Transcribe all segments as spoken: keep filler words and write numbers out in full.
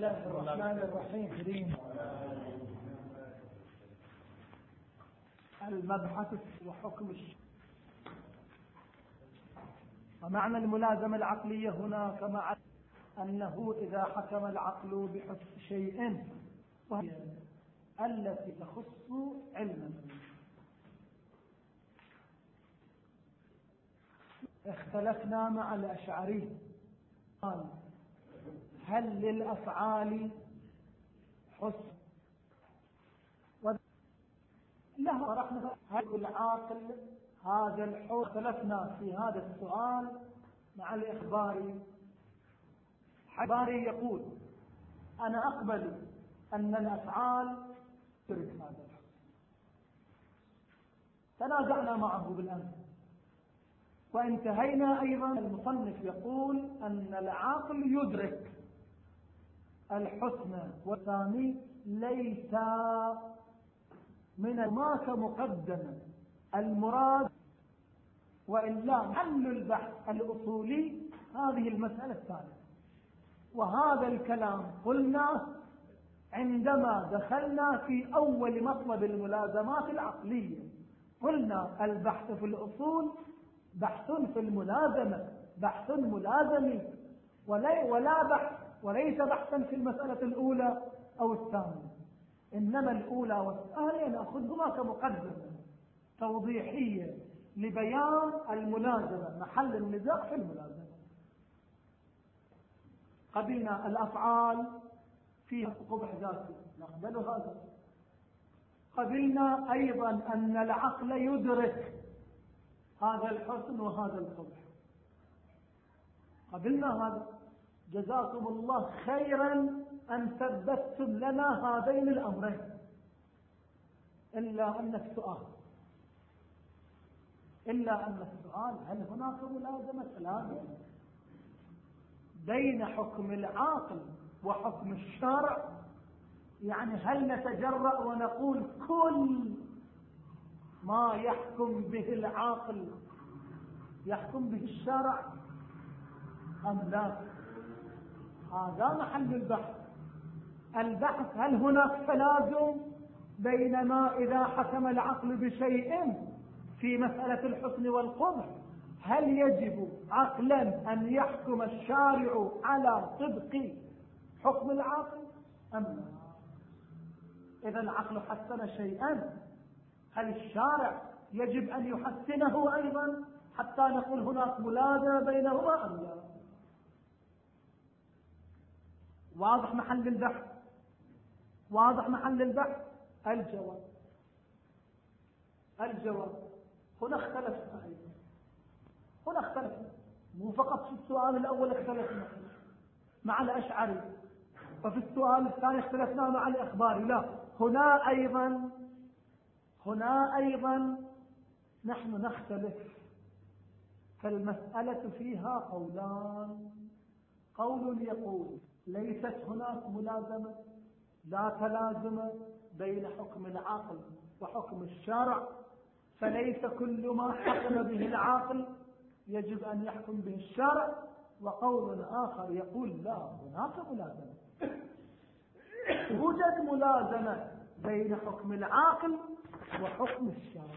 الله الرحمن الرحيم. المبحث وحكم الشيء. ومعنى الملازمة العقلية هنا كما أنه إذا حكم العقل بحكم شيء وهي التي تخص علما. اختلفنا مع الأشعري قال هل للأفعال حسن له ورحمة هل العاقل هذا الحكم. اختلفنا في هذا السؤال مع الإخباري. الإخباري يقول أنا أقبل أن الأفعال تدرك هذا الحكم. تنازعنا معه بالأمس وانتهينا أيضا. المصنف يقول أن العقل يدرك الحسن والثاني ليس من هناك مقدما المراد، وإلا حل البحث الأصولي هذه المسألة الثانية. وهذا الكلام قلنا عندما دخلنا في أول مطلب الملازمات العقلية. قلنا البحث في الأصول بحث في الملازمة، بحث ملازمي ولا بحث وليس بحثا في المسألة الأولى أو الثانية. إنما الأولى والثانية نأخذهما كمقدمة توضيحية لبيان الملازمة، محل النزاع في الملازمة. قبلنا الأفعال فيها قبح ذاتي، نقبل هذا. قبلنا أيضا أن العقل يدرك هذا الحسن وهذا القبح، قبلنا هذا. جزاكم الله خيرا أن ثبتتم لنا هذين الأمرين. إلا أن السؤال إلا أن السؤال هل هناك ملازمة لازم بين حكم العاقل وحكم الشرع؟ يعني هل نتجرأ ونقول كل ما يحكم به العاقل يحكم به الشرع أم لا؟ هذا محل البحث. البحث هل هناك تلازم بين ما إذا حكم العقل بشيء في مسألة الحسن والقبح هل يجب عقلا أن يحكم الشارع على طبق حكم العقل أم لا؟ إذا العقل حسن شيئا هل الشارع يجب أن يحسنه أيضا حتى نقول هناك ملازمة بينهما أم لا؟ واضح محل البحث؟ واضح محل البحث؟ الجواب الجواب هنا اختلفنا أيضا. هنا اختلفنا، مو فقط في السؤال الأول اختلفنا مع الأشعري وفي السؤال الثاني اختلفنا مع الإخباري، لا، هنا أيضا هنا أيضا نحن نختلف. فالمسألة فيها قولان. قول يقول ليست هناك ملازمة، لا تلازم بين حكم العقل وحكم الشرع، فليس كل ما حكم به العقل يجب أن يحكم به الشرع. وقول آخر يقول لا، هناك ملازمة، توجد ملازمة بين حكم العقل وحكم الشرع.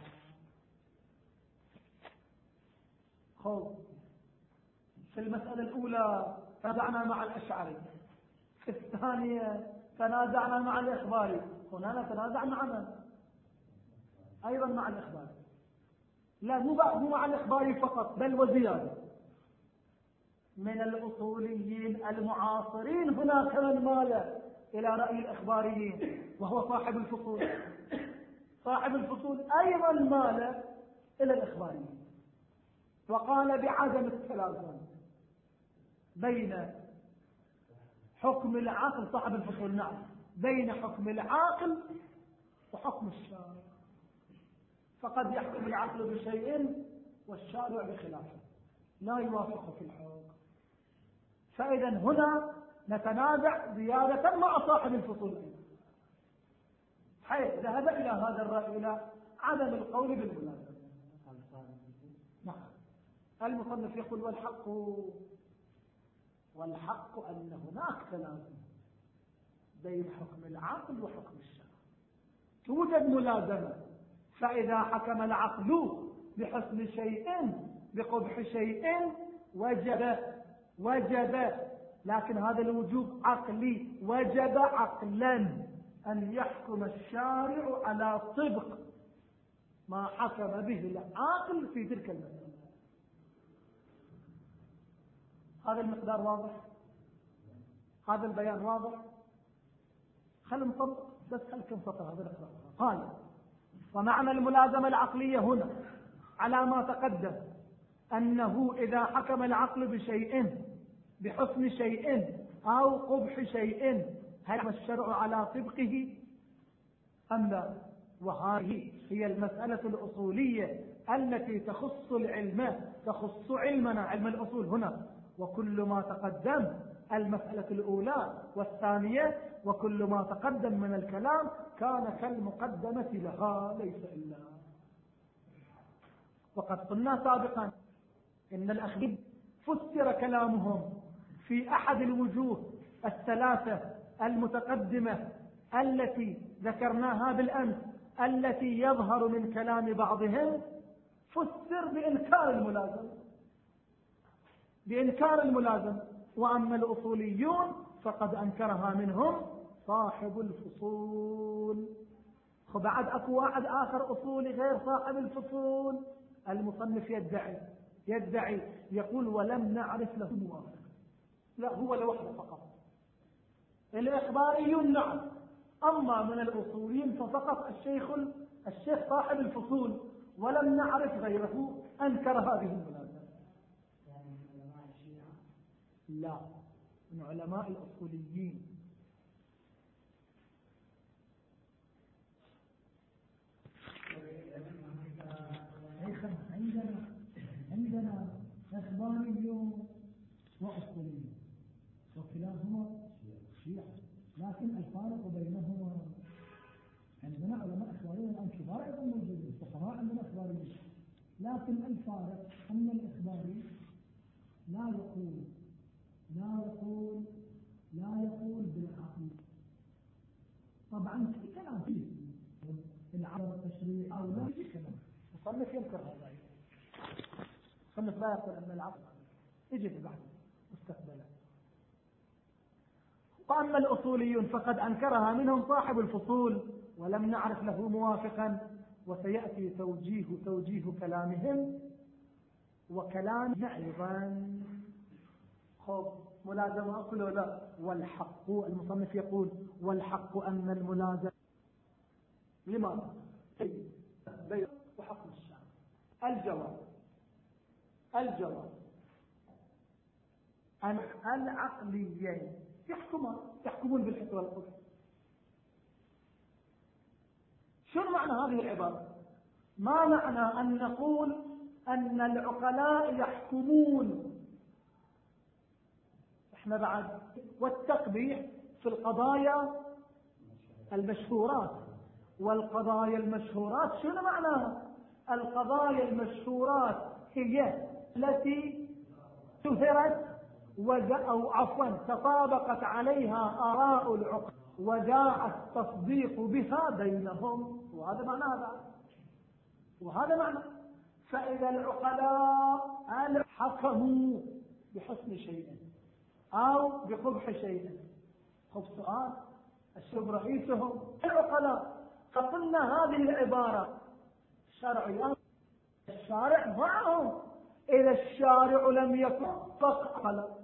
خذ في المسألة الأولى تنازعنا مع الأشعري، في الثانية تنازعنا مع الإخباري، هنا نتنازع معنا أيضا مع الإخباري. لا، مو مع الإخباري فقط بل وزيادة. من الأصوليين المعاصرين هناك من مال إلى رأي الإخباريين وهو صاحب الفصول. صاحب الفصول أيضا مال إلى الإخباريين وقال بعدم التلازم بين حكم العقل. صاحب الفصول نعم، بين حكم العاقل وحكم الشارع، فقد يحكم العقل بشيء والشارع بخلافه، لا يوافقه في الحكم. فإذا هنا نتنازع زيادة مع صاحب الفصول، حيث ذهب إلى هذا الرأي إلى عدم القول بالملازمة. نعم. المصنف يقول والحق والحق أن هناك تلازم بين حكم العقل وحكم الشرع. توجد ملازمة، فإذا حكم العقل بحسن شيء بقبح شيء وجب وجب لكن هذا الوجوب عقلي، وجب عقلا أن يحكم الشارع على طبق ما حكم به العاقل في تلك المسألة. هذا المقدار واضح؟ هذا البيان واضح؟ خل نطبق بس خل كم سطر هذا الإقرار. قال: ومعنى الملازمة العقلية هنا على ما تقدم أنه إذا حكم العقل بشيء بحسن شيء أو قبح شيء هل الشرع على طبقه أم لا؟ وهذه هي المسألة الأصولية التي تخص العلم، تخص علمنا علم الأصول هنا. وكل ما تقدم المسألة الأولى والثانية وكل ما تقدم من الكلام كان كالمقدمة لها ليس إلا. وقد قلنا سابقا إن الأخير فسر كلامهم في أحد الوجوه الثلاثة المتقدمة التي ذكرناها بالأمس، التي يظهر من كلام بعضهم فسر بإنكار الملازمة بإنكار الملازمة وأما الأصوليون فقد أنكرها منهم صاحب الفصول. وبعد أكو واحد آخر أصولي غير صاحب الفصول، المصنف يدعي يدعي يقول ولم نعرف له موافق. لا، هو لوحده فقط. الإخباريون نعم، أما من الأصوليين ففقط الشيخ الشيخ صاحب الفصول ولم نعرف غيره أنكر هذه الملازمة. لا، من علماء الأصوليين. عندنا عندنا إخباريون وأصوليون وكلاهما شيعة، لكن الفارق بينهما عندنا علماء إخباريون الآن كبار أيضا موجودين، فقهاء عندنا إخباريون، لكن الفارق أن الإخباري لا يقول لا يقول لا يقول بالعقل. طبعا في كلام فيه العقل التشريع أو لا في كلام. مصنف ينكر هذا، مصنف لا يقول أن العقل يجي في بعد مستقبلا. وأما الأصوليون فقد أنكرها منهم صاحب الفصول ولم نعرف له موافقا، وسيأتي توجيه توجيه كلامهم وكلام أيضا. خب ملازمة أقول لا، والحق المصنف يقول والحق أن الملازمة لماذا؟ بيع وحكم الشارع. الجواب الجواب أن العقليين يحكمون يحكمون بالحق والقبح. شو معنى هذه العبارة؟ ما معنى أن نقول أن العقلاء يحكمون؟ احنا بعد والتقبيح في القضايا المشهورات، والقضايا المشهورات شنو معناها؟ القضايا المشهورات هي التي شهرت أو عفوا تطابقت عليها آراء العقلاء وجاء التصديق بها بينهم، وهذا معنى هذا وهذا معنى. فإذا العقلاء حكموا بحسن شيء أو بقبح شيء، خب سؤال الشيخ رئيسهم العقلاء، فقلنا هذه العبارة شرعية، الشارع معهم. إذا الشارع لم يكن فقط،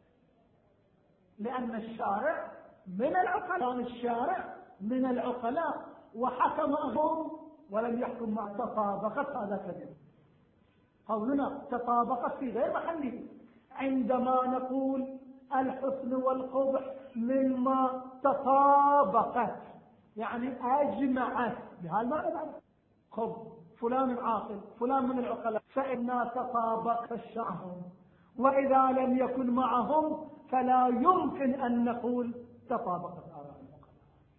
لأن الشارع من العقلاء، الشارع من العقلاء وحكمهم ولم يحكم مع تطابقت، هذا كذب. قولنا تطابقت في غير محله. عندما نقول الحسن والقبح مما تطابقت يعني أجمعت بهالمعنى بعد. خب فلان عاقل فلان من العقلاء فإنا تطابق الشعر، وإذا لم يكن معهم فلا يمكن أن نقول تطابقت آراء العقلاء.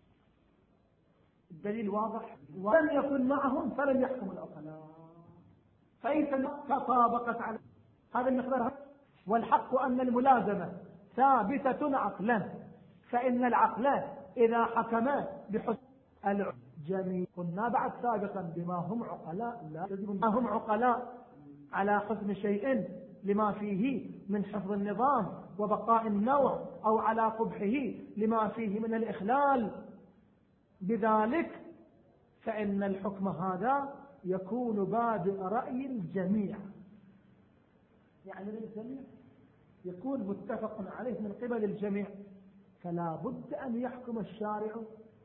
الدليل واضح، ولم يكن معهم فلم يحكم العقلاء، فإذا تطابقت على هذا المقدار. والحق أن الملازمة ثابتة عقلا، فإن العقل إذا حكم بحسن الجميع قلنا بعد سابقا بما هم عقلاء لا ما هم عقلاء على حسن شيء لما فيه من حفظ النظام وبقاء النوع أو على قبحه لما فيه من الإخلال بذلك فإن الحكم هذا يكون بادئ رأي الجميع، يعني للجميع يكون متفق عليه من قبل الجميع، فلا بد أن يحكم الشارع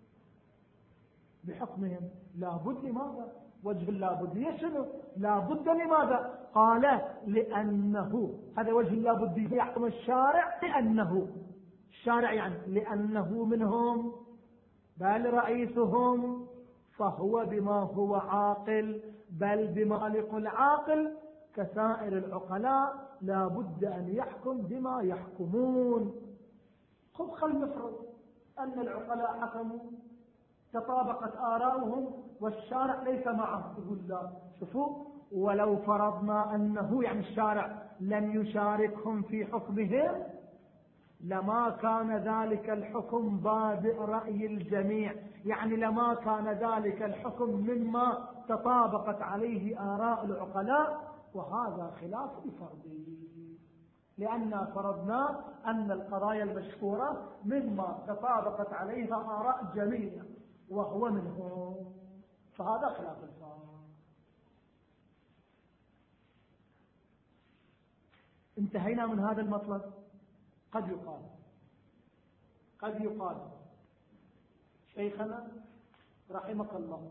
بحكمهم. لا بد لماذا؟ وجه لا بد يشنو؟ لا بد لماذا؟ قال لأنه، هذا وجه لا بد يحكم الشارع لأنه، الشارع يعني لأنه منهم بل رئيسهم، فهو بما هو عاقل بل بمالك العاقل كسائر العقلاء لا بد أن يحكم بما يحكمون. خذ خل نفرض أن العقلاء حكموا تطابقت آراؤهم والشارع ليس معه، يقول لا شوفوا ولو فرضنا أنه يعني الشارع لم يشاركهم في حكمهم لما كان ذلك الحكم بادئ رأي الجميع، يعني لما كان ذلك الحكم مما تطابقت عليه آراء العقلاء، وهذا خلاف الفرض، لأننا فرضنا أن القضايا المشهورة مما تطابقت عليها آراء الجميع وهو منهم، فهذا خلاف الفرض. انتهينا من هذا المطلب. قد يقال قد يقال شيخنا رحمك الله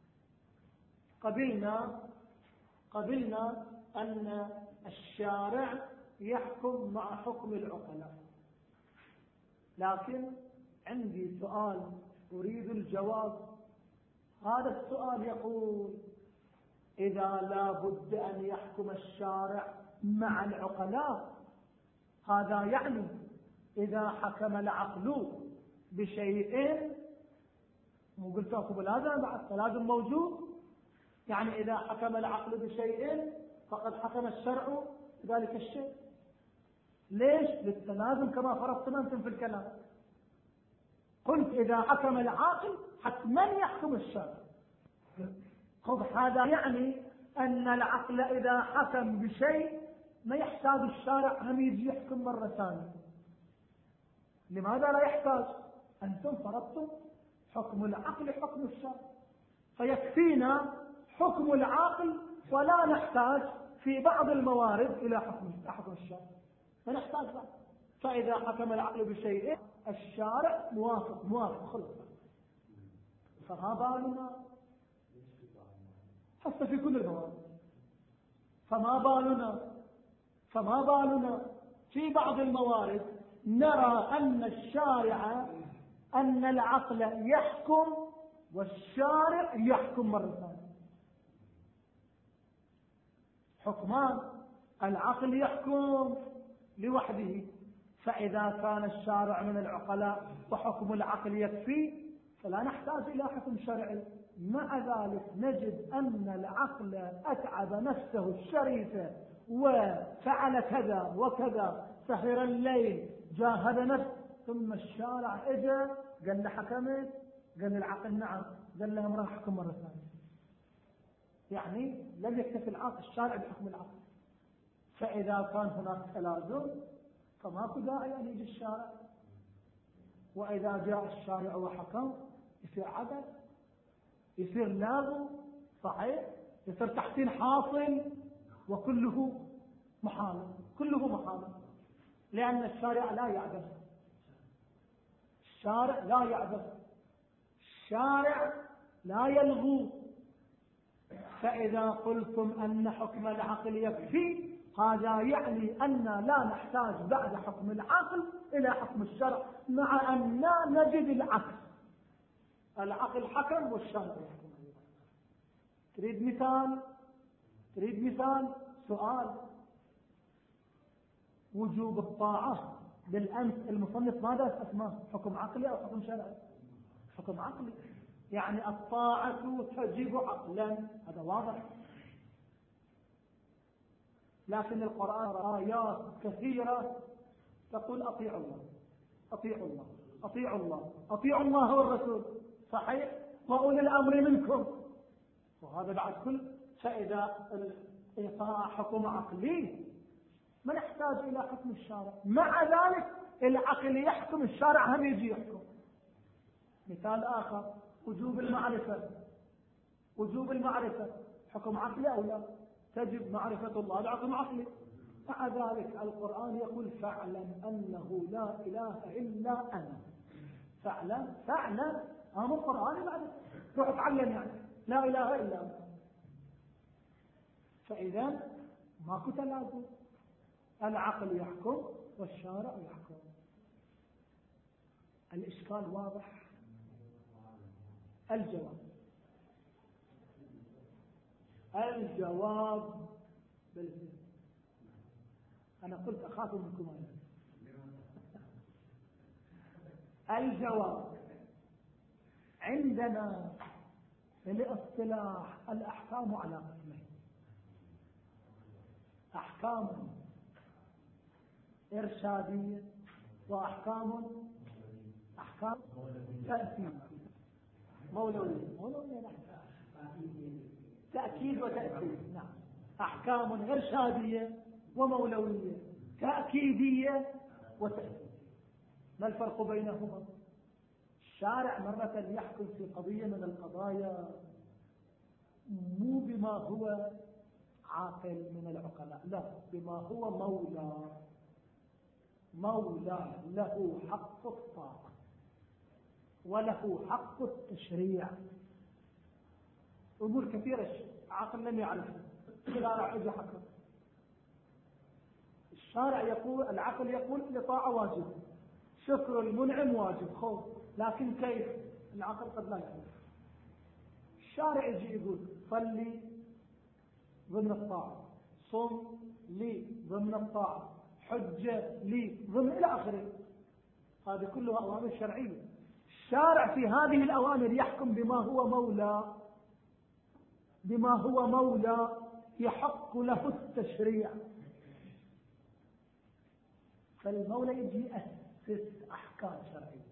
قبلنا قبلنا أن الشارع يحكم مع حكم العقلاء، لكن عندي سؤال أريد الجواب. هذا السؤال يقول إذا لا بد أن يحكم الشارع مع العقلاء، هذا يعني إذا حكم العقل بشيء، مو قلت أكو لازم بعد فلازم موجود، يعني إذا حكم العقل بشيء فقد حكم الشرع ذلك الشيء. ليش؟ للتلازم كما فرضتم أنتم في الكلام. قلت إذا حكم العاقل حتما يحكم الشرع. خذ هذا يعني أن العقل إذا حكم بشيء ما يحتاج الشارع هم يجي يحكم مرة ثانية. لماذا لا يحتاج؟ أنتم فرضتم حكم العقل حكم الشرع، فيكفينا حكم العقل ولا نحتاج في بعض الموارد إلى حكم حكم الشرع، فنحتاج بعض. فإذا حكم العقل بشيء الشارع موافق موافق خلص، فما بالنا حتى في كل الموارد، فما بالنا فما بالنا في بعض الموارد نرى أن الشارع أن العقل يحكم والشارع يحكم مرة ثانية. حكمان، العقل يحكم لوحده، فإذا كان الشارع من العقلاء وحكم العقل يكفي فلا نحتاج إلى حكم شرعي. مع ذلك نجد أن العقل أتعب نفسه الشريفة وفعل كذا وكذا، سهر الليل، جاهد نفسه، ثم الشارع اجى قال له حكمت، قال العقل نعم، قال له امرأة حكم مرة ثانية. يعني لم يكتفي العقل الشارع بحكم العقل. فإذا كان هناك تلازم فماكو داعي أن يجي الشارع، وإذا جاء الشارع وحكم يصير عدل، يصير لاغو صحيح، يصير تحسين حاصل، وكله محال، كله محال، لأن الشارع لا يعبث، الشارع لا يعبث، الشارع لا يلغو. فإذا قلتم أن حكم العقل يكفي هذا يعني أن لا نحتاج بعد حكم العقل إلى حكم الشرع، مع أننا نجد العكس، العقل حكم والشرع يحكم. تريد مثال؟ تريد مثال؟ سؤال. وجوب الطاعة بالأمس المصنف ماذا اسمه؟ حكم عقلي أو حكم شرعي؟ حكم عقلي، يعني الطاعة تجب عقلا، هذا واضح. لكن القرآن آيات كثيرة تقول أطيعوا الله أطيعوا الله، أطيعوا الله أطيعوا الله والرسول صحيح وأولي الأمر منكم، وهذا بعد كل. فإذا الإطاعة حكم عقلي ما نحتاج إلى حكم الشارع، مع ذلك العقل يحكم، الشارع هم يجي يحكم. مثال آخر وجوب المعرفة، وجوب المعرفة حكم عقلي أو لا؟ تجب معرفة الله بعقل عقلي. مع ذلك القرآن يقول فاعلم أنه لا إله إلا أنا. فاعلم فاعلم أمر القرآن بعد روح اتعلم يعني لا إله إلا أنا. فإذا ماكو تلازم، العقل يحكم والشارع يحكم. الإشكال واضح؟ الجواب الجواب بالفعل. أنا قلت أخاف منكم أيضا. الجواب عندنا في الاصطلاح الأحكام على قسمين: أحكام إرشادية وأحكام أحكام تأكيد مولوية. مولوية نحن تأكيد وتأكيد. نعم، أحكام إرشادية ومولوية، تأكيدية وتأكيد. ما الفرق بينهما؟ الشارع مرة يحكم في قضية من القضايا مو بما هو عاقل من العقلاء، لا، بما هو مولى، مولى له حق الطاعة وله حق التشريع. أمور كثيرة عاقل لم يعرفها، الشارع إذا حكم. الشارع يقول، العقل يقول الإطاعة واجب، شكر المنعم واجب، خوف، لكن كيف؟ العقل قد لا يعرف. الشارع يجي يقول صلي ضمن الطاعة، صم لي ضمن الطاعة، حجة لي ضمن إلى آخره. هذه كلها أوامر شرعية. الشارع في هذه الأوامر يحكم بما هو مولى، بما هو مولى يحق له التشريع. فالمولى يجي يأسس أحكام شرعية.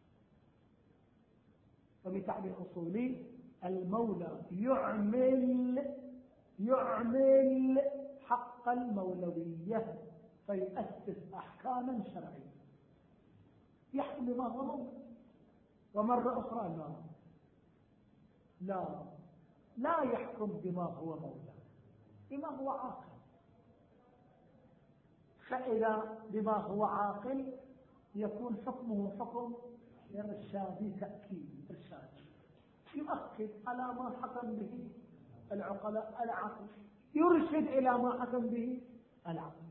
وبتعبير أصولي المولى يعمل يعمل حق المولوية فيؤسس أحكاما شرعية يحكم بما هو مولى. ومرة أخرى لا لا لا يحكم بما هو مولى، بما هو عاقل. فإذا بما هو عاقل يكون حكمه حكم إرشادي تأكيدي، إرشادي يؤكد على ما حكم به العقلاء، العقل يرشد إلى ما حكم به العقل.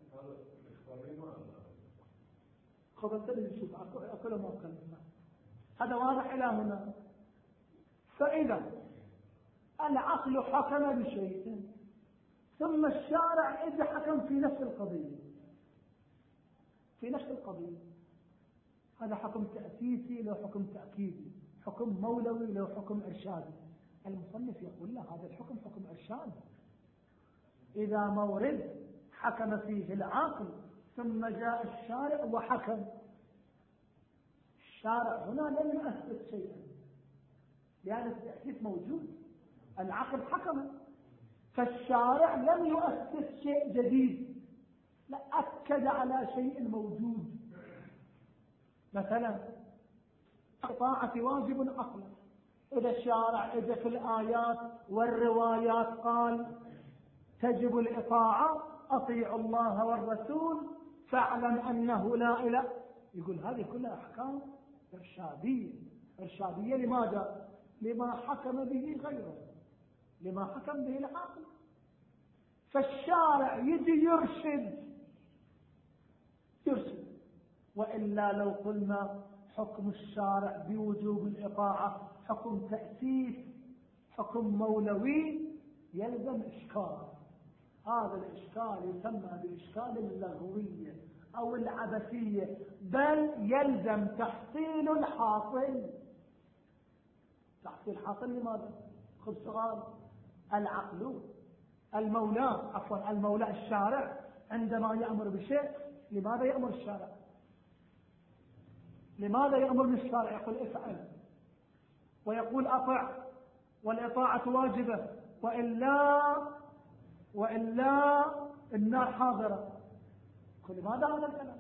خذ تلي شوف أكل ما أكل. هذا واضح إلى هنا. فإذا العقل حكم بشيء ثم الشارع إذا حكم في نفس القضية، في نفس القضية، هذا حكم تأسيسي لو حكم تأكيدي، حكم مولوي لو حكم إرشادي. المصنف يقول لا، هذا الحكم حكم إرشاد. إذا مورد حكم فيه العاقل ثم جاء الشارع وحكم، الشارع هنا لم يؤسس شيئا لأن التأسيس موجود، العقل حكم، فالشارع لم يؤسس شيء جديد، لا، أكد على شيء موجود. مثلا الطاعة واجب عقلا، إذا الشارع إذا في الآيات والروايات قال تجب الإطاعة، أطيعوا الله والرسول فاعلم أنه لا إله، يقول هذه كلها أحكام إرشادية. إرشادية لماذا؟ لما حكم به غيره، لما حكم به العقل. فالشارع يجي يرشد يرشد وإلا لو قلنا حكم الشارع بوجوب الإطاعة حكم تأسيس، حكم مولوي، يلزم إشكال. هذا الإشكال يسمى بالإشكال اللغوية أو العبثية، بل يلزم تحصيل الحاصل. تحصيل حاصل لماذا؟ خذ سؤال، العقل المولى عفوا المولى الشارع عندما يأمر بشيء، لماذا يأمر الشارع؟ لماذا يأمرني الشارع؟ يقول افعل ويقول أطع والإطاعة واجبة، وإلا وإلا النار حاضرة. لماذا هذا الكلام؟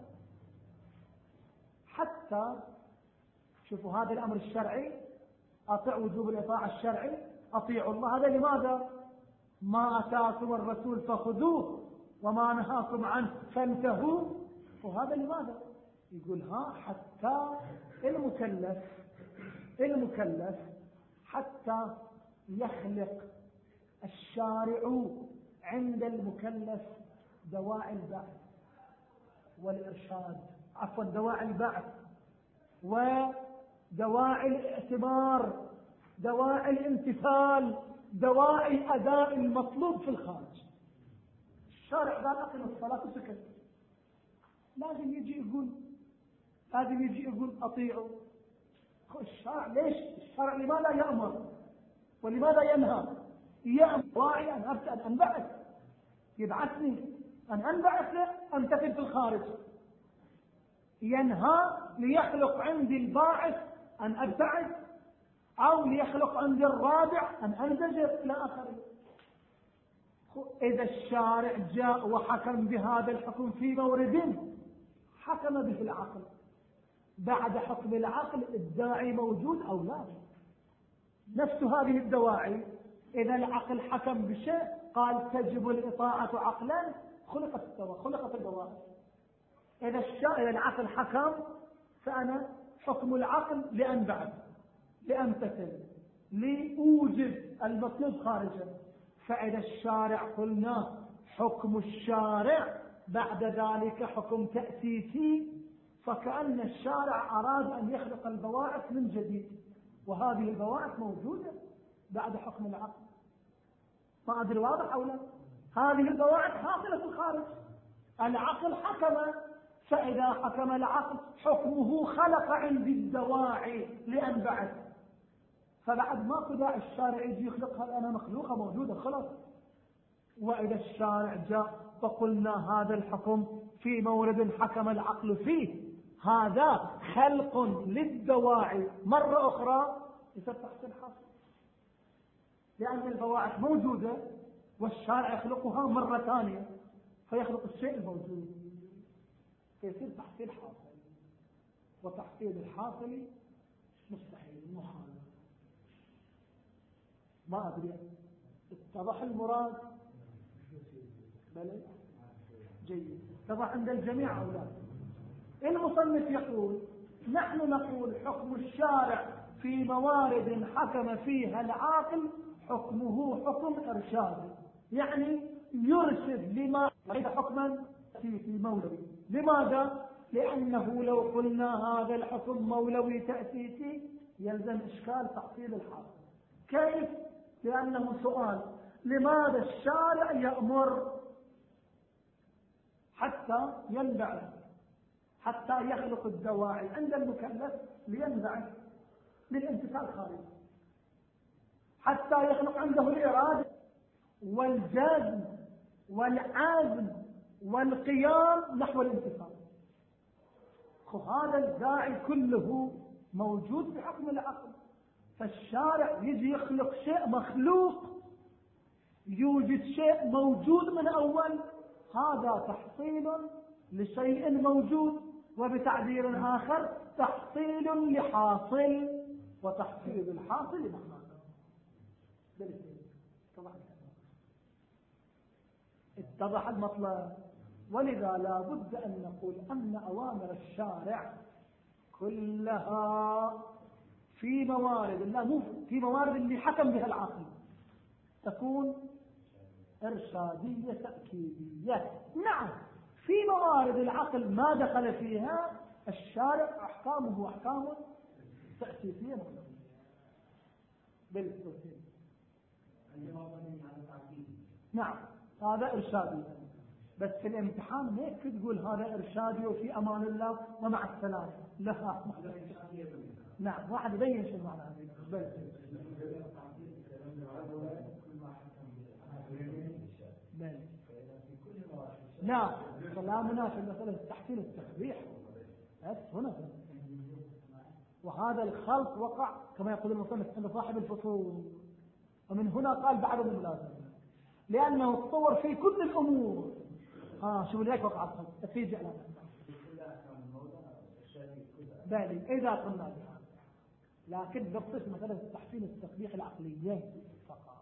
حتى شوفوا هذا الأمر الشرعي، أطيع وجوب الإطاعة الشرعي، أطيعوا الله. هذا لماذا؟ ما أتاكم الرسول فخذوه وما نهاكم عنه فانتهوا. وهذا لماذا؟ يقول ها حتى المكلف المكلف حتى يخلق الشارع عند المكلف دواعي البعث والإرشاد، عفوا دواعي البعث ودواعي الاعتبار، دواعي الامتثال، دواعي أداء المطلوب في الخارج. الشارع قال أقم الصلاة وسكت، لازم يجي يقول لازم يجي يقول أطيعوا. الشارع ليش؟ الشارع لماذا يأمر ولماذا ينهى؟ يأمر واعي أن أبدأ أن أنبعث، يبعثني أن أنبعث له أمتثل في الخارج. ينهى ليخلق عندي الباعث أن أبتعد، أو ليخلق عندي الرابع أن أنزجر إلى آخره. إذا الشارع جاء وحكم بهذا الحكم في مورد حكم به العقل، بعد حكم العقل الداعي موجود أو لا؟ نفس هذه الدواعي، إذا العقل حكم بشيء قال تجب الإطاعة عقلا، خلقت الدواعي خلقت الدواعي. إذا الشارع العقل حكم فأنا حكم العقل لأنبعث لأمتثل لأوجد المطلوب خارجا. فإذا الشارع قلنا حكم الشارع بعد ذلك حكم تأسيسي، فكأن الشارع أراد أن يخلق البواعث من جديد، وهذه البواعث موجودة بعد حكم العقل. ما أدري واضح أو لا؟ هذه البواعث حاصلة في الخارج، العقل حكم، فإذا حكم العقل حكمه خلق عندي الدواعي لأنبعث، فبعد ما قدع الشارع يجي يخلقها أنا مخلوقة موجودة خلاص. وإذا الشارع جاء فقلنا هذا الحكم في مورد حكم العقل فيه، هذا خلق للدواعي مرة أخرى يصير تحصيل حاصل، لأن البواعث موجودة والشارع يخلقها مرة ثانية فيخلق الشيء الموجود، فيصير تحصيل حاصل. وتحصيل الحاصل مستحيل محال. ما أدري اتضح المراد؟ بلى جيد، اتضح عند الجميع أو لا؟ المصنف يقول نحن نقول حكم الشارع في موارد حكم فيها العاقل حكمه حكم إرشاد، يعني يرشد لما ليس حكما في مولوي. لماذا؟ لأنه لو قلنا هذا الحكم مولوي تأسيسي يلزم إشكال تحصيل الحاصل. كيف؟ لأنه سؤال لماذا الشارع يأمر حتى ينبعث، حتى يخلق الدواعي عند المكلف لينبعث للامتثال خارجي، حتى يخلق عنده الإرادة والجزم والعزم والقيام نحو الامتثال. هذا الداعي كله موجود في حكم العقل، فالشارع يجي يخلق شيء مخلوق، يوجد شيء موجود من أول، هذا تحصيل لشيء موجود، وبتعبير آخر تحصيل لحاصل، وتحصيل الحاصل محاصل. اتضح المطلب. ولذا لا بد أن نقول أن أوامر الشارع كلها في موارد الله، مو في موارد اللي حكم بها العقل، تكون إرشادية تأكيدية. نعم في موارد العقل ما دخل فيها الشارع أحكامه أحكام تأسيسية بالتوحيد. نعم هذا إرشادي، بس في الامتحان ما يكفي تقول هذا إرشادي وفي أمان الله ومع السلامة، لا. نعم واحد يبين شو معنى هذا. بل لا كلامنا في مسألة تحصيل التسبيح بس هنا وهذا الخلط وقع كما يقول المصنف عند صاحب الفصول، ومن هنا قال بعدم الملازمة، لأنه تصور في كل الأمور. آه شو ليك وقع الخلط تفيد على بالي إذا قلنا بها، لكن بخصوص مثلا تحسين التطبيق العقلية فقط.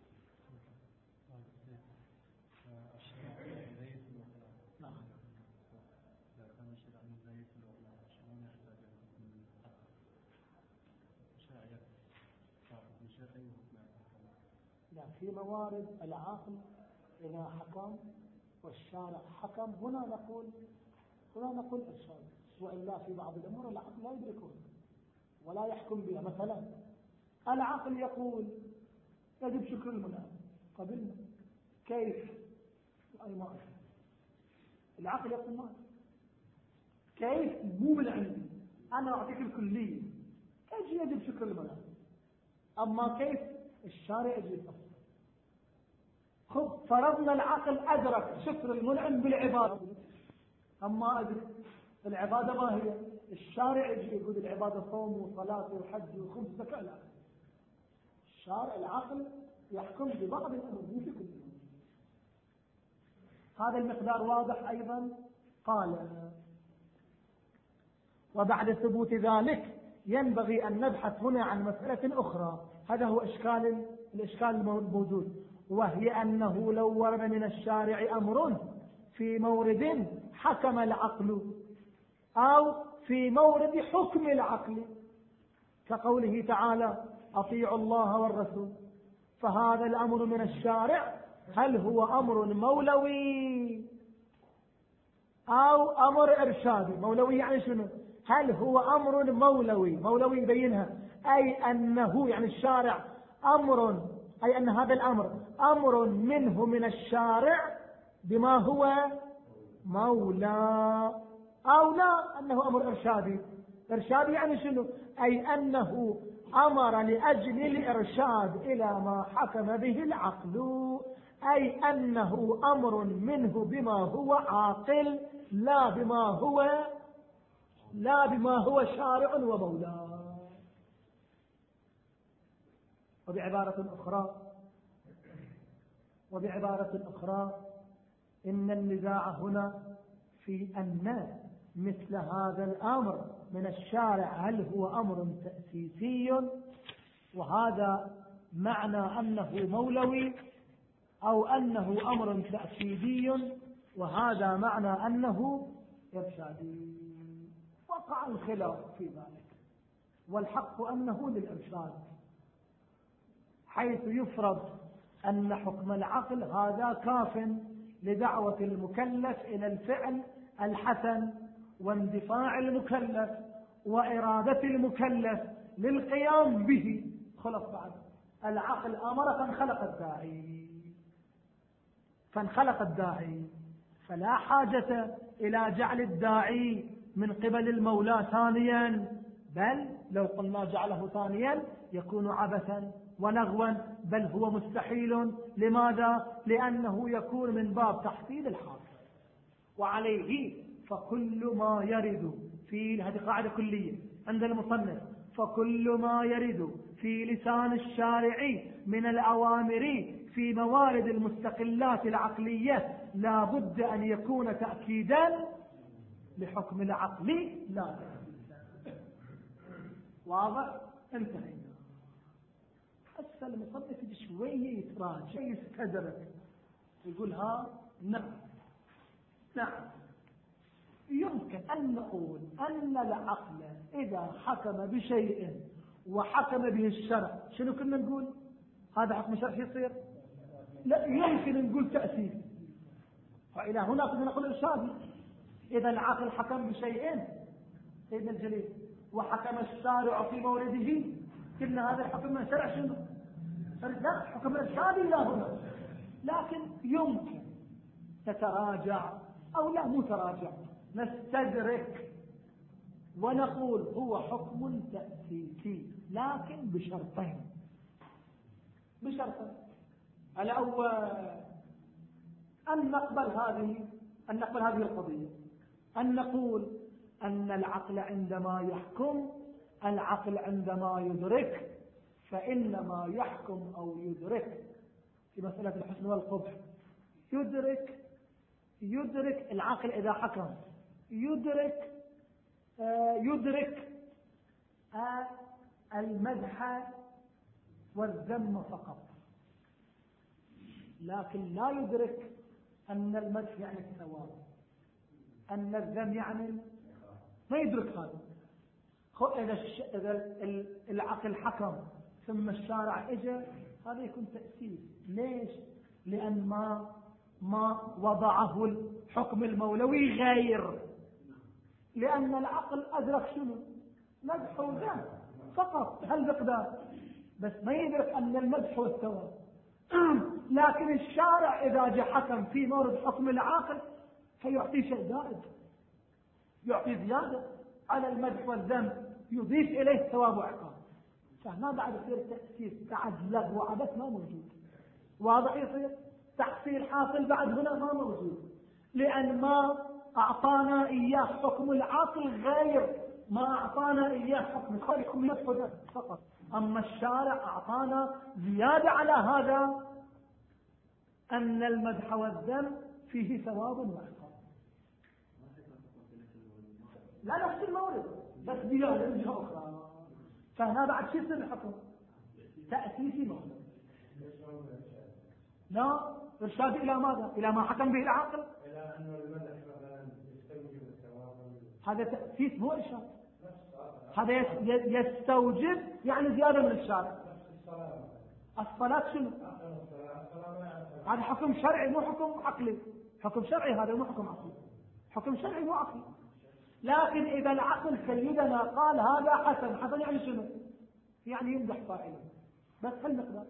لا، في موارد العقل إذا حكم والشارع حكم هنا نقول هنا نقول إرشاد، وإلا في بعض الأمور العقل لا يدركون ولا يحكم بها. مثلا العقل يقول يجب شكر المنعم، قبلنا كيف؟ أي ما أشهر. العقل يقول ما كيف مو من عندي، أنا أعطيك الكلية، كيف يجب شكر المنعم؟ أما كيف الشارع يجب الأصل. خب فرضنا العقل أدرك شكر المنعم بالعبادة، أما أدرك العبادة ما هي؟ الشارع يجي يقول العبادة صوم وصلاة وحج وخمس زكاة، لا، الشارع العقل يحكم ببعض الأمور مو في كل الأمور. هذا المقدار واضح أيضا. قال وبعد ثبوت ذلك ينبغي أن نبحث هنا عن مسألة أخرى، هذا هو إشكال الإشكال الموجود، وهي أنه لو ورد من الشارع أمر في مورد حكم العقل أو في مورد حكم العقل، كقوله تعالى أطيعوا الله والرسول، فهذا الأمر من الشارع هل هو أمر مولوي أو أمر إرشادي؟ مولوي يعني شنو؟ هل هو أمر مولوي؟ مولوي يبينها أي أنه يعني الشارع أمر، أي أن هذا الأمر أمر منه من الشارع بما هو مولى، أو لا أنه أمر إرشادي. إرشادي يعني شنو؟ أي أنه أمر لأجل الإرشاد إلى ما حكم به العقل، أي أنه أمر منه بما هو عاقل لا بما هو لا بما هو شارع ومولى. وبعبارة أخرى وبعبارة أخرى إن النزاع هنا في أن مثل هذا الأمر من الشارع هل هو أمر تأسيسي وهذا معنى أنه مولوي، أو أنه أمر تأكيدي وهذا معنى أنه إرشادي. وقع الخلاف في ذلك، والحق أنه للإرشاد، حيث يفرض أن حكم العقل هذا كاف لدعوة المكلف إلى الفعل الحسن واندفاع المكلف وإرادة المكلف للقيام به. خلص بعد العقل أمر فانخلق الداعي فانخلق الداعي فلا حاجة إلى جعل الداعي من قبل المولى ثانيا، بل لو قلنا جعله ثانيا يكون عبثا ولغوا، بل هو مستحيل. لماذا؟ لأنه يكون من باب تحصيل الحاصل. وعليه فكل ما يرد في هذه قاعدة كلية عند المصنف، فكل ما يرد في لسان الشارع من الأوامر في موارد المستقلات العقلية لا بد أن يكون تأكيدا لحكم العقل لا واضح. انتهينا. حتى المصنف شوية يتراجع يستدرك يقول ها نعم نعم يمكن أن نقول أن العقل إذا حكم بشيء وحكم به الشرع شنو كنا نقول؟ هذا حكم شرعي يصير؟ لا، يمكن نقول تأثير. فإلى هنا كنا نقول إرشادي. إذا العقل حكم بشيء سيدنا الجليل وحكم الشارع في مورده، كنا هذا الحكم من شرع شنو؟ لا، حكم إرشادي لا هنا. لكن يمكن تتراجع أو لا متراجع نستدرك ونقول هو حكم تأسيسي، لكن بشرطين بشرطين الأول أن نقبل هذه أن نقبل هذه القضية، أن نقول أن العقل عندما يحكم العقل عندما يدرك فإنما يحكم أو يدرك في مسألة الحسن والقبح، يدرك يدرك العقل إذا حكم يدرك آه يدرك آه المدح والذم فقط، لكن لا يدرك أن المدح يعني الثواب، أن الذم يعني ما يدرك هذا. إذا, الش... إذا العقل حكم ثم الشارع اجى، هذا يكون تأثير. ليش؟ لأن ما ما وضعه الحكم المولوي غير، لأن العقل أدرك شنو؟ مدح وذم فقط هالمقدار، بس ما يدرك أن المدح والثواب. لكن الشارع إذا جاء حكم في مورد حكم العاقل فيعطي شيء زائد، يعطي زيادة على المدح والذم، يضيف إليه ثواب وعقاب. فهنا بعد يصير تأسيس تعجلق وعبث ما موجود، واضح؟ يصير تحصيل حاصل بعد هنا ما موجود، لأن ما أعطانا إياه حكم العاقل غير ما أعطانا إياه حكم حكم المدح فقط. أما الشارع أعطانا زيادة على هذا، أن المدح والذم فيه ثواب وعقاب. لا نفس المورد بس زيادة من جهة أخرى. فهنا بعد شو يصير الحكم؟ تأسيسي مورد. لا إرشاد إلى ماذا؟ إلى ما حكم به العاقل، إلى أن المدح مثلا يستوجب الثواب. هذا تأسيس مو إرشاد، هذا يستوجب يعني زيادة من الشارع. الصلاة شنو؟ هذا حكم شرعي مو حكم عقلي، حكم شرعي هذا مو حكم عقلي، حكم شرعي مو عقلي. لكن إذا العقل سيدنا قال هذا حسن، حسن يعني شنو؟ يعني يمدح فاعله، بس هالمقدار.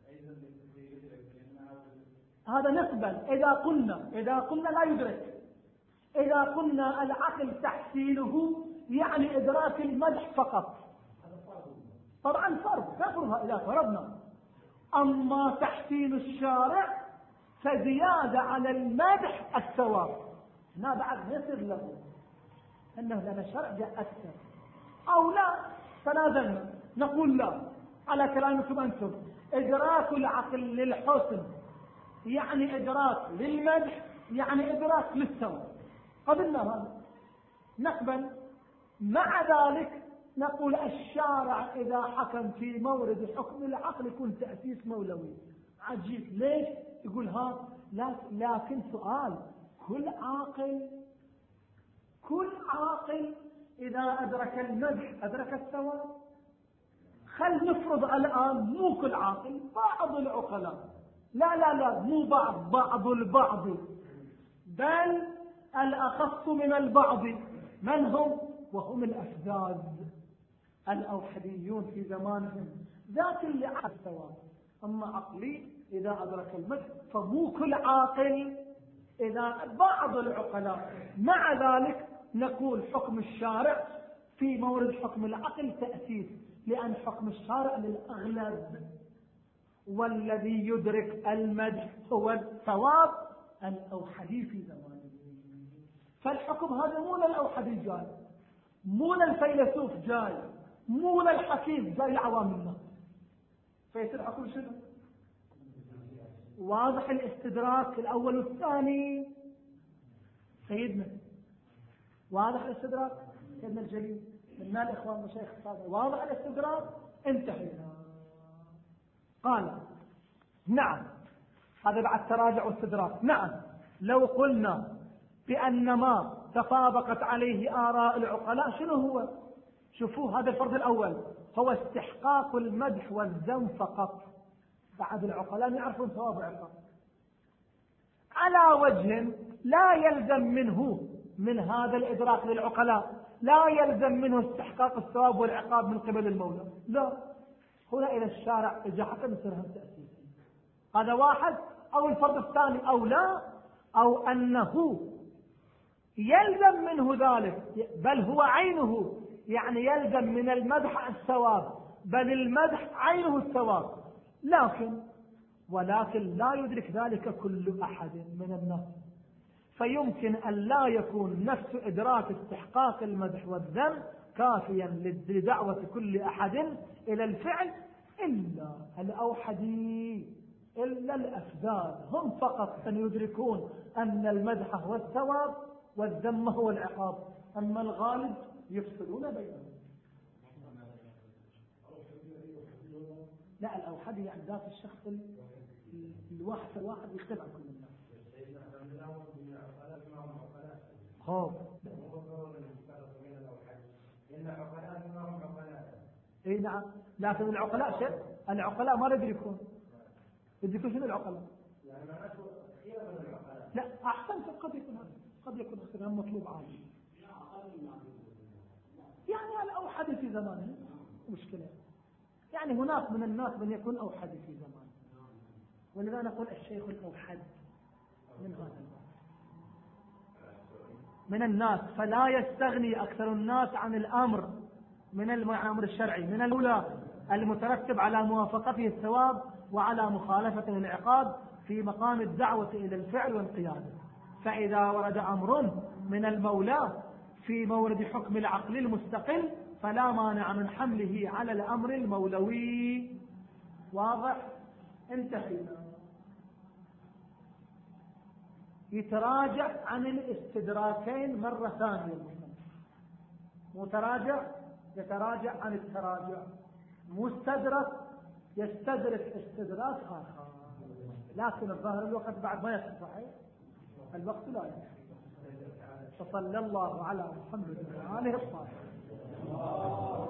هذا نقبل إذا قلنا إذا قلنا لا يدرك، إذا قلنا العقل تحسينه يعني إدراك المدح فقط، طبعا فرض كفرها إذا فرضنا. أما تحسين الشارع فزيادة على المدح الثواب، هنا بعد يصير له أنه لنا الشرع جاء أكثر أو لا. تنازلنا نقول لا على كلامكم أنتم، إدراك العقل للحسن يعني إدراك للمدح يعني إدراك للثواب، قبلنا هذا نقبل. مع ذلك نقول الشارع إذا حكم في مورد حكم العقل يكون تأسيس مولوي. عجيب ليش؟ يقول ها لكن سؤال، كل عاقل كل عاقل إذا أدرك المدح أدرك الثواب؟ خل نفرض الآن مو كل عاقل، بعض العقلاء، لا لا لا مو بعض، بعض البعض، بل الأخص من البعض. من هم؟ وهم الأفذاذ الأوحديون في زمانهم، ذات اللي عقل الثواب. أما عقلي إذا أدرك المدح فمو كل عاقل، إذا بعض العقلاء. مع ذلك نقول حكم الشارع في مورد حكم العقل تأسيس، لأن حكم الشارع للأغلب، والذي يدرك المدح هو الثواب الأوحدي في زمانه. فالحكم هذا مو للأوحدي جاي، مو للفيلسوف جاي، مو للحكيم جاي، لعوام الناس. فيصير حكم شنو؟ واضح الاستدراك الأول والثاني سيدنا، واضح الاستدراك سيدنا الجليل من الإخوان مشايخ الصادق، واضح الاستدراك. انتهينا. قال نعم، هذا بعد تراجع واستدراك. نعم لو قلنا بأن ما تطابقت عليه آراء العقلاء شنو هو؟ شوفوا هذا الفرض الأول هو استحقاق المدح والذم فقط، بعد العقلاء يعرفون ثواب وعقاب على وجه لا يلزم منه، من هذا الإدراك للعقلاء لا يلزم منه استحقاق الثواب والعقاب من قبل المولى. لا، هنا إلى الشارع إذا حكم يصير هم تأسيس. هذا واحد. أو الفرض الثاني أو لا، أو أنه يلزم منه ذلك، بل هو عينه، يعني يلزم من المدح الثواب، بل المدح عينه الثواب. لكن ولكن لا يدرك ذلك كل أحد من الناس، فيمكن أن لا يكون نفس إدراك استحقاق المدح والذم كافيا لدعوة كل أحد إلى الفعل إلا الأوحدي، إلا الأفذاذ، هم فقط من يدركون أن المدح هو الثواب والذم هو العقاب، أما الغالب يفصلون بينهم. لا، الأوحدي يعني ذات الشخص الواحد الواحد يختلف عن كل الناس. خوف اي نعم، لكن العقلاء شيء، العقلاء ما يدركون يدركون شنو العقلاء؟ لا احسن قد يكون هذا، قد يكون اختلاف مطلوب عادي، يعني الأوحد في زمانه مشكلة، يعني هناك من الناس من يكون أوحد في زمانه، ولذا نقول الشيخ الأوحد من هذا الباب من الناس، فلا يستغني أكثر الناس عن الأمر من الأمر الشرعي من الأولى المترتب على موافقته الثواب وعلى مخالفته العقاب في مقام الدعوة إلى الفعل والقيادة. فإذا ورد أمر من المولى في مورد حكم العقل المستقل فلا مانع من حمله على الأمر المولوي. واضح؟ انتهينا. يتراجع عن الاستدراكين مرة ثانية، متراجع يتراجع عن التراجع، مستدرك يستدرك استدراك آخر، لكن الظاهر الوقت بعد ما يصح، الوقت لا يصح. فصلى الله على محمد وعلى آله الطاهرين.